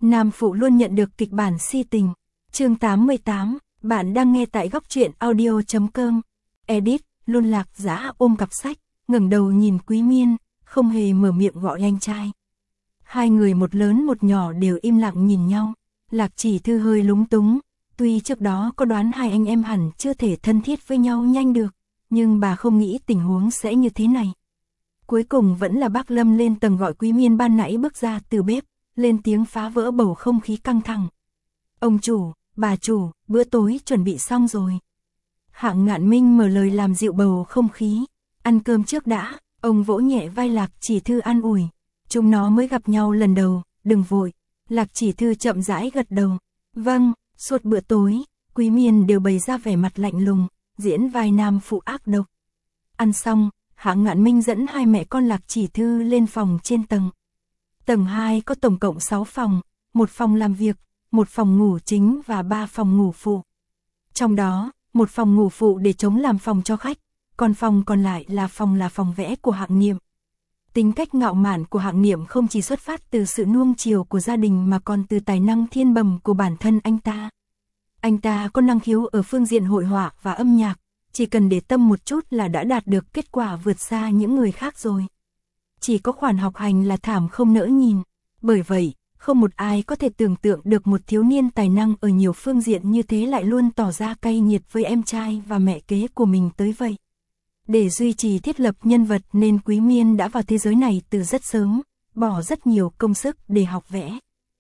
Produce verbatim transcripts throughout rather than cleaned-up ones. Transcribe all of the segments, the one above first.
Nam phụ luôn nhận được kịch bản si tình. Chương tám mươi tám, bạn đang nghe tại góc truyện audio chấm com. Edit, luôn Lạc Dã ôm cặp sách, ngẩng đầu nhìn Quý Miên, không hề mở miệng gọi anh trai. Hai người một lớn một nhỏ đều im lặng nhìn nhau. Lạc Chỉ Thư hơi lúng túng, tuy trước đó có đoán hai anh em hẳn chưa thể thân thiết với nhau nhanh được, nhưng bà không nghĩ tình huống sẽ như thế này. Cuối cùng vẫn là bác Lâm lên tầng gọi Quý Miên ban nãy bước ra từ bếp, lên tiếng phá vỡ bầu không khí căng thẳng. Ông chủ, bà chủ, bữa tối chuẩn bị xong rồi. Hạng Ngạn Minh mở lời làm dịu bầu không khí. Ăn cơm trước đã, ông vỗ nhẹ vai Lạc Chỉ Thư an ủi. Chúng nó mới gặp nhau lần đầu, đừng vội. Lạc Chỉ Thư chậm rãi gật đầu. Vâng, suốt bữa tối, Quý Miên đều bày ra vẻ mặt lạnh lùng, diễn vai nam phụ ác độc. Ăn xong, Hạng Ngạn Minh dẫn hai mẹ con Lạc Chỉ Thư lên phòng trên tầng. Tầng hai có tổng cộng sáu phòng, một phòng làm việc, một phòng ngủ chính và ba phòng ngủ phụ. Trong đó, một phòng ngủ phụ để chống làm phòng cho khách, còn phòng còn lại là phòng là phòng vẽ của Hạng Niệm. Tính cách ngạo mạn của Hạng Niệm không chỉ xuất phát từ sự nuông chiều của gia đình mà còn từ tài năng thiên bẩm của bản thân anh ta. Anh ta có năng khiếu ở phương diện hội họa và âm nhạc, chỉ cần để tâm một chút là đã đạt được kết quả vượt xa những người khác rồi. Chỉ có khoản học hành là thảm không nỡ nhìn. Bởi vậy, không một ai có thể tưởng tượng được một thiếu niên tài năng ở nhiều phương diện như thế lại luôn tỏ ra cay nghiệt với em trai và mẹ kế của mình tới vậy. Để duy trì thiết lập nhân vật nên Quý Miên đã vào thế giới này từ rất sớm, bỏ rất nhiều công sức để học vẽ.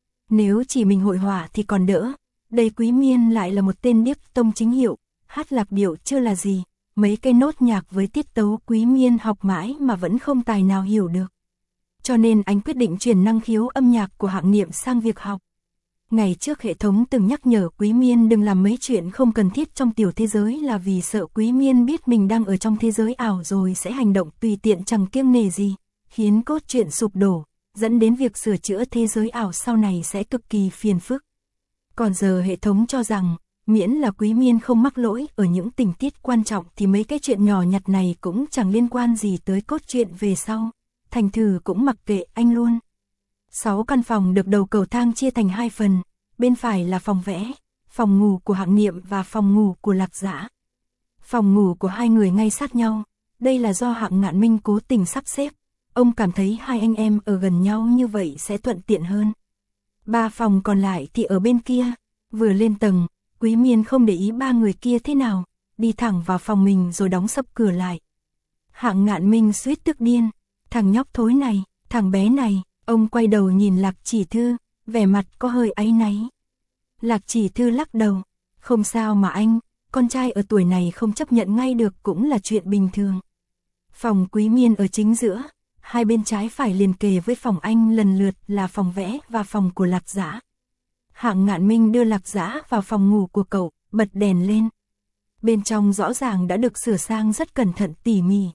Nếu chỉ mình hội họa thì còn đỡ, đây Quý Miên lại là một tên điếc tông chính hiệu, hát lạc điệu chưa là gì, mấy cái nốt nhạc với tiết tấu Quý Miên học mãi mà vẫn không tài nào hiểu được. Cho nên anh quyết định chuyển năng khiếu âm nhạc của Hạng Niệm sang việc học. Ngày trước hệ thống từng nhắc nhở Quý Miên đừng làm mấy chuyện không cần thiết trong tiểu thế giới là vì sợ Quý Miên biết mình đang ở trong thế giới ảo rồi sẽ hành động tùy tiện chẳng kiêng nể gì, khiến cốt truyện sụp đổ, dẫn đến việc sửa chữa thế giới ảo sau này sẽ cực kỳ phiền phức. Còn giờ hệ thống cho rằng, miễn là Quý Miên không mắc lỗi ở những tình tiết quan trọng thì mấy cái chuyện nhỏ nhặt này cũng chẳng liên quan gì tới cốt truyện về sau. Thành thử cũng mặc kệ anh luôn. Sáu căn phòng được đầu cầu thang chia thành hai phần, bên phải là phòng vẽ, phòng ngủ của Hạng Niệm và phòng ngủ của Lạc Dã. Phòng ngủ của hai người ngay sát nhau, đây là do Hạng Ngạn Minh cố tình sắp xếp, ông cảm thấy hai anh em ở gần nhau như vậy sẽ thuận tiện hơn. Ba phòng còn lại thì ở bên kia, vừa lên tầng, Quý Miên không để ý ba người kia thế nào, đi thẳng vào phòng mình rồi đóng sập cửa lại. Hạng Ngạn Minh suýt tức điên. Thằng nhóc thối này, thằng bé này, ông quay đầu nhìn Lạc Chỉ Thư, vẻ mặt có hơi áy náy. Lạc Chỉ Thư lắc đầu, không sao mà anh, con trai ở tuổi này không chấp nhận ngay được cũng là chuyện bình thường. Phòng Quý Miên ở chính giữa, hai bên trái phải liền kề với phòng anh lần lượt là phòng vẽ và phòng của Lạc Dã. Hạng Ngạn Minh đưa Lạc Dã vào phòng ngủ của cậu, bật đèn lên. Bên trong rõ ràng đã được sửa sang rất cẩn thận tỉ mỉ.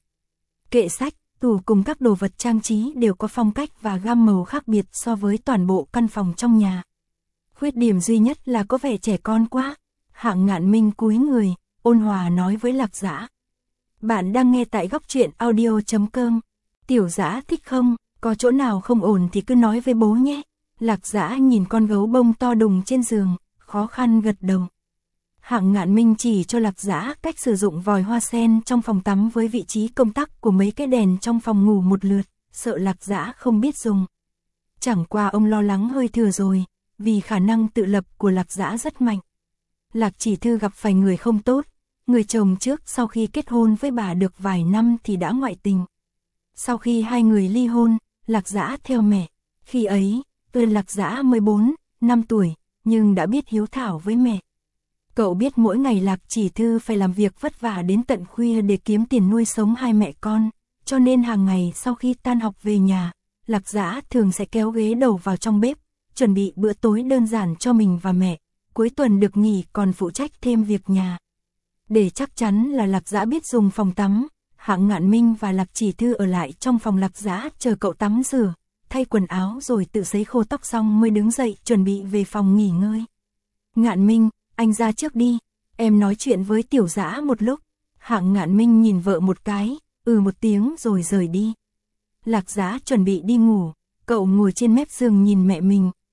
Kệ sách, tủ cùng các đồ vật trang trí đều có phong cách và gam màu khác biệt so với toàn bộ căn phòng trong nhà. Khuyết điểm duy nhất là có vẻ trẻ con quá. Hạng Ngạn Minh cúi người, ôn hòa nói với Lạc Dã. Bạn đang nghe tại góc truyện audio chấm com. Tiểu Dã thích không? Có chỗ nào không ổn thì cứ nói với bố nhé. Lạc Dã nhìn con gấu bông to đùng trên giường, khó khăn gật đầu. Hạng Ngạn Minh chỉ cho Lạc Dã cách sử dụng vòi hoa sen trong phòng tắm với vị trí công tắc của mấy cái đèn trong phòng ngủ một lượt, sợ Lạc Dã không biết dùng. Chẳng qua ông lo lắng hơi thừa rồi, vì khả năng tự lập của Lạc Dã rất mạnh. Lạc Chỉ Thư gặp phải người không tốt, người chồng trước sau khi kết hôn với bà được vài năm thì đã ngoại tình. Sau khi hai người ly hôn, Lạc Dã theo mẹ, khi ấy, tôi Lạc Dã mười bốn, năm tuổi, nhưng đã biết hiếu thảo với mẹ. Cậu biết mỗi ngày Lạc Chỉ Thư phải làm việc vất vả đến tận khuya để kiếm tiền nuôi sống hai mẹ con, cho nên hàng ngày sau khi tan học về nhà, Lạc Dã thường sẽ kéo ghế đầu vào trong bếp, chuẩn bị bữa tối đơn giản cho mình và mẹ, cuối tuần được nghỉ còn phụ trách thêm việc nhà. Để chắc chắn là Lạc Dã biết dùng phòng tắm, Hạng Ngạn Minh và Lạc Chỉ Thư ở lại trong phòng Lạc Dã chờ cậu tắm rửa, thay quần áo rồi tự sấy khô tóc xong mới đứng dậy chuẩn bị về phòng nghỉ ngơi. Ngạn Minh, anh ra trước đi, em nói chuyện với Tiểu Dã một lúc. Hạng Ngạn Minh nhìn vợ một cái, ừ một tiếng rồi rời đi. Lạc Dã chuẩn bị đi ngủ, cậu ngồi trên mép giường nhìn mẹ mình,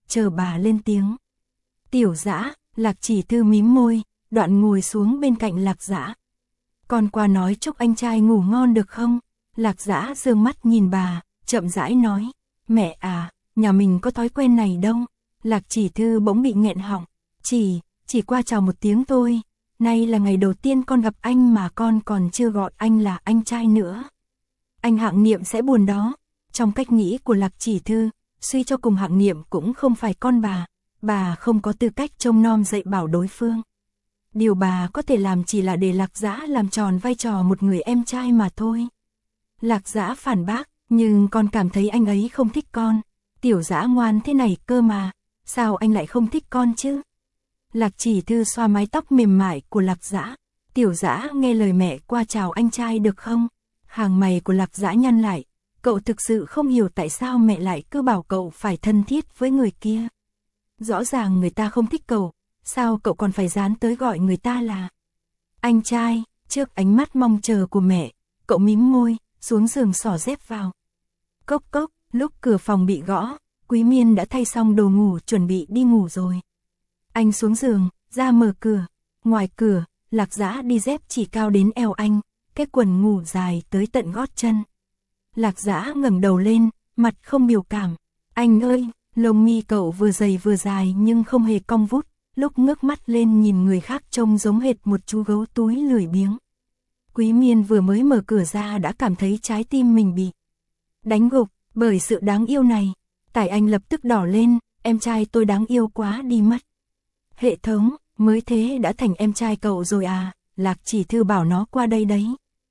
chờ bà lên tiếng. Tiểu Dã, Lạc Chỉ Thư mím môi, đoạn ngồi xuống bên cạnh Lạc Dã. Con qua nói chúc anh trai ngủ ngon được không? Lạc Dã dương mắt nhìn bà, chậm rãi nói, mẹ à, nhà mình có thói quen này đâu. Lạc Chỉ Thư bỗng bị nghẹn họng, chỉ, chỉ qua chào một tiếng thôi, nay là ngày đầu tiên con gặp anh mà con còn chưa gọi anh là anh trai nữa. Anh Hạng Niệm sẽ buồn đó. Trong cách nghĩ của Lạc Chỉ Thư, suy cho cùng Hạng Niệm cũng không phải con bà, bà không có tư cách trông nom dạy bảo đối phương. Điều bà có thể làm chỉ là để Lạc Dã làm tròn vai trò một người em trai mà thôi. Lạc Dã phản bác, nhưng con cảm thấy anh ấy không thích con. Tiểu Dã ngoan thế này cơ mà, sao anh lại không thích con chứ? Lạc Chỉ Thư xoa mái tóc mềm mại của Lạc Dã. Tiểu Dã nghe lời mẹ qua chào anh trai được không? Hàng mày của Lạc Dã nhăn lại. Cậu thực sự không hiểu tại sao mẹ lại cứ bảo cậu phải thân thiết với người kia. Rõ ràng người ta không thích cậu, sao cậu còn phải dán tới gọi người ta là anh trai? Trước ánh mắt mong chờ của mẹ, cậu mím môi, xuống giường xỏ dép vào. Cốc cốc, lúc cửa phòng bị gõ, Quý Miên đã thay xong đồ ngủ chuẩn bị đi ngủ rồi. Anh xuống giường, ra mở cửa. Ngoài cửa, Lạc Dã đi dép chỉ cao đến eo anh, cái quần ngủ dài tới tận gót chân. Lạc Dã ngẩng đầu lên, mặt không biểu cảm. Anh ơi, lông mi cậu vừa dày vừa dài nhưng không hề cong vút, lúc ngước mắt lên nhìn người khác trông giống hệt một chú gấu túi lười biếng. Quý Miên vừa mới mở cửa ra đã cảm thấy trái tim mình bị đánh gục bởi sự đáng yêu này. Tai anh lập tức đỏ lên, em trai tôi đáng yêu quá đi mất. Hệ thống, mới thế đã thành em trai cậu rồi à? Lạc Chỉ Thư bảo nó qua đây đấy.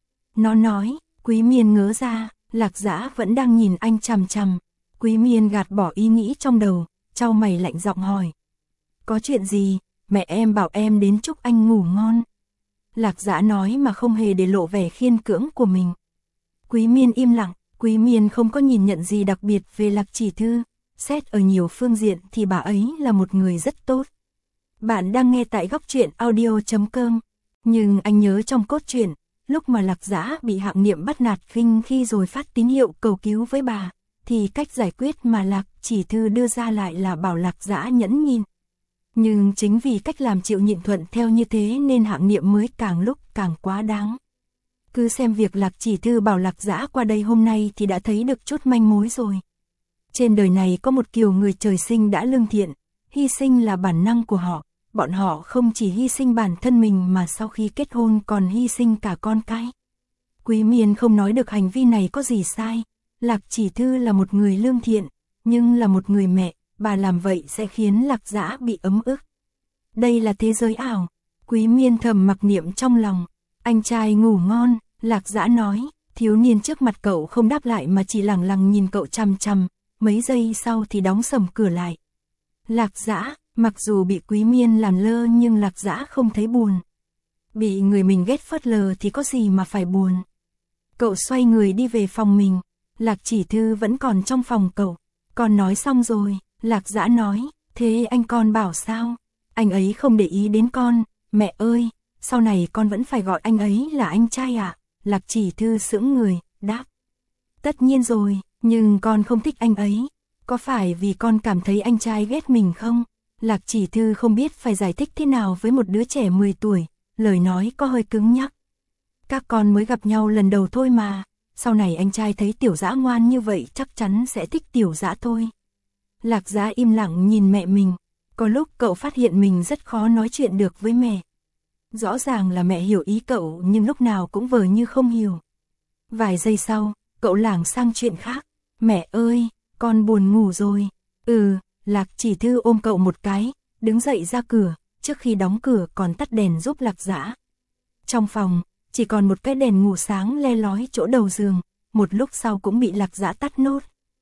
Nó nói. Quý Miên ngớ ra, Lạc Dã vẫn đang nhìn anh chằm chằm. Quý Miên gạt bỏ ý nghĩ trong đầu, chau mày lạnh giọng hỏi. Có chuyện gì? Mẹ em bảo em đến chúc anh ngủ ngon. Lạc Dã nói mà không hề để lộ vẻ khiên cưỡng của mình. Quý Miên im lặng. Quý Miên không có nhìn nhận gì đặc biệt về Lạc Chỉ Thư. Xét ở nhiều phương diện thì bà ấy là một người rất tốt. Bạn đang nghe tại góc truyện audio chấm com. Nhưng anh nhớ trong cốt truyện, lúc mà Lạc Dã bị Hạng Niệm bắt nạt khinh khi rồi phát tín hiệu cầu cứu với bà, thì cách giải quyết mà Lạc Chỉ Thư đưa ra lại là bảo Lạc Dã nhẫn nhịn. Nhưng chính vì cách làm chịu nhịn thuận theo như thế nên Hạng Niệm mới càng lúc càng quá đáng. Cứ xem việc Lạc Chỉ Thư bảo Lạc Dã qua đây hôm nay thì đã thấy được chút manh mối rồi. Trên đời này có một kiểu người trời sinh đã lương thiện, hy sinh là bản năng của họ. Bọn họ không chỉ hy sinh bản thân mình mà sau khi kết hôn còn hy sinh cả con cái. Quý Miên không nói được hành vi này có gì sai. Lạc Chỉ Thư là một người lương thiện, nhưng là một người mẹ, bà làm vậy sẽ khiến Lạc Dã bị ấm ức. Đây là thế giới ảo. Quý Miên thầm mặc niệm trong lòng. Anh trai ngủ ngon, Lạc Dã nói. Thiếu niên trước mặt cậu không đáp lại mà chỉ lẳng lặng nhìn cậu chằm chằm. Mấy giây sau thì đóng sầm cửa lại. Lạc Dã, mặc dù bị Quý Miên làm lơ nhưng Lạc Dã không thấy buồn. Bị người mình ghét phớt lờ thì có gì mà phải buồn. Cậu xoay người đi về phòng mình. Lạc Chỉ Thư vẫn còn trong phòng cậu. Con nói xong rồi, Lạc Dã nói, thế anh con bảo sao? Anh ấy không để ý đến con. Mẹ ơi, sau này con vẫn phải gọi anh ấy là anh trai ạ. À? Lạc Chỉ Thư sững người, đáp. Tất nhiên rồi, nhưng con không thích anh ấy. Có phải vì con cảm thấy anh trai ghét mình không? Lạc Chỉ Thư không biết phải giải thích thế nào với một đứa trẻ mười tuổi, lời nói có hơi cứng nhắc. Các con mới gặp nhau lần đầu thôi mà, sau này anh trai thấy Tiểu Dã ngoan như vậy chắc chắn sẽ thích Tiểu Dã thôi. Lạc Dã im lặng nhìn mẹ mình, có lúc cậu phát hiện mình rất khó nói chuyện được với mẹ. Rõ ràng là mẹ hiểu ý cậu nhưng lúc nào cũng vờ như không hiểu. Vài giây sau, cậu lảng sang chuyện khác. Mẹ ơi, con buồn ngủ rồi. Ừ, Lạc Chỉ Thư ôm cậu một cái, đứng dậy ra cửa, trước khi đóng cửa còn tắt đèn giúp Lạc Dã. Trong phòng, chỉ còn một cái đèn ngủ sáng le lói chỗ đầu giường, một lúc sau cũng bị Lạc Dã tắt nốt.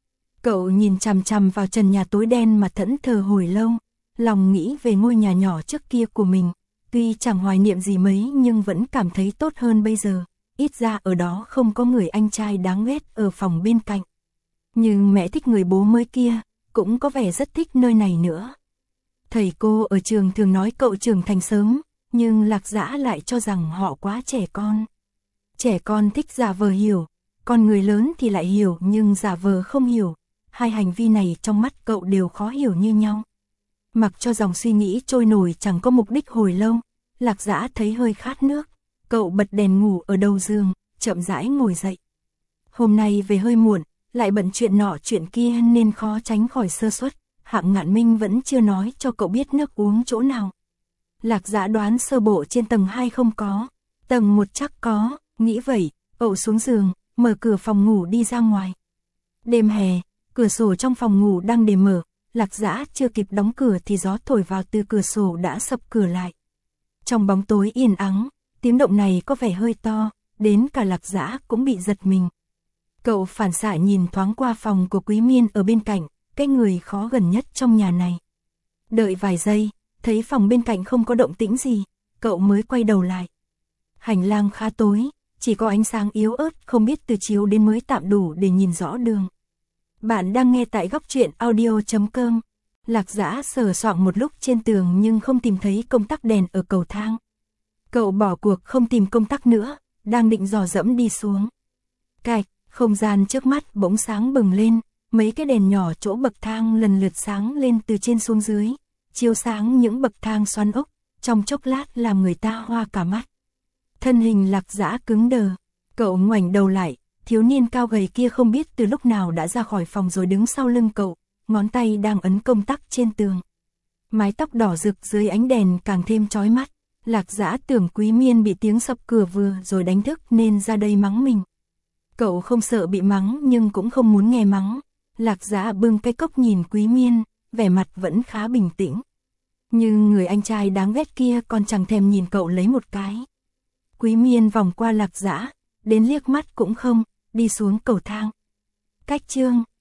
Cậu nhìn chằm chằm vào trần nhà tối đen mà thẫn thờ hồi lâu, lòng nghĩ về ngôi nhà nhỏ trước kia của mình, tuy chẳng hoài niệm gì mấy nhưng vẫn cảm thấy tốt hơn bây giờ, ít ra ở đó không có người anh trai đáng ghét ở phòng bên cạnh. Nhưng mẹ thích người bố mới kia, cũng có vẻ rất thích nơi này nữa. Thầy cô ở trường thường nói cậu trưởng thành sớm, nhưng Lạc Dã lại cho rằng họ quá trẻ con. Trẻ con thích giả vờ hiểu, còn người lớn thì lại hiểu nhưng giả vờ không hiểu. hai hành vi này trong mắt cậu đều khó hiểu như nhau. Mặc cho dòng suy nghĩ trôi nổi chẳng có mục đích hồi lâu, Lạc Dã thấy hơi khát nước, cậu bật đèn ngủ ở đầu giường, chậm rãi ngồi dậy. Hôm nay về hơi muộn, lại bận chuyện nọ chuyện kia nên khó tránh khỏi sơ suất, Hạng Ngạn Minh vẫn chưa nói cho cậu biết nước uống chỗ nào. Lạc Dã đoán sơ bộ trên tầng hai không có, tầng một chắc có, nghĩ vậy, cậu xuống giường, mở cửa phòng ngủ đi ra ngoài. Đêm hè, cửa sổ trong phòng ngủ đang để mở, Lạc Dã chưa kịp đóng cửa thì gió thổi vào từ cửa sổ đã sập cửa lại. Trong bóng tối yên ắng, tiếng động này có vẻ hơi to, đến cả Lạc Dã cũng bị giật mình. Cậu phản xạ nhìn thoáng qua phòng của Quý Miên ở bên cạnh, cái người khó gần nhất trong nhà này. Đợi vài giây, thấy phòng bên cạnh không có động tĩnh gì, cậu mới quay đầu lại. Hành lang khá tối, chỉ có ánh sáng yếu ớt không biết từ chiếu đến mới tạm đủ để nhìn rõ đường. Bạn đang nghe tại góc truyện audio chấm com. Lạc Dã sờ soạng một lúc trên tường nhưng không tìm thấy công tắc đèn ở cầu thang. Cậu bỏ cuộc không tìm công tắc nữa, đang định dò dẫm đi xuống. Cạch, không gian trước mắt bỗng sáng bừng lên, mấy cái đèn nhỏ chỗ bậc thang lần lượt sáng lên từ trên xuống dưới, chiếu sáng những bậc thang xoắn ốc, trong chốc lát làm người ta hoa cả mắt. Thân hình Lạc Dã cứng đờ, cậu ngoảnh đầu lại, thiếu niên cao gầy kia không biết từ lúc nào đã ra khỏi phòng rồi đứng sau lưng cậu, ngón tay đang ấn công tắc trên tường. Mái tóc đỏ rực dưới ánh đèn càng thêm chói mắt, Lạc Dã tưởng Quý Miên bị tiếng sập cửa vừa rồi đánh thức nên ra đây mắng mình. Cậu không sợ bị mắng nhưng cũng không muốn nghe mắng. Lạc Dã bưng cái cốc nhìn Quý Miên, vẻ mặt vẫn khá bình tĩnh. Nhưng người anh trai đáng ghét kia còn chẳng thèm nhìn cậu lấy một cái. Quý Miên vòng qua Lạc Dã, đến liếc mắt cũng không, đi xuống cầu thang. Cách chương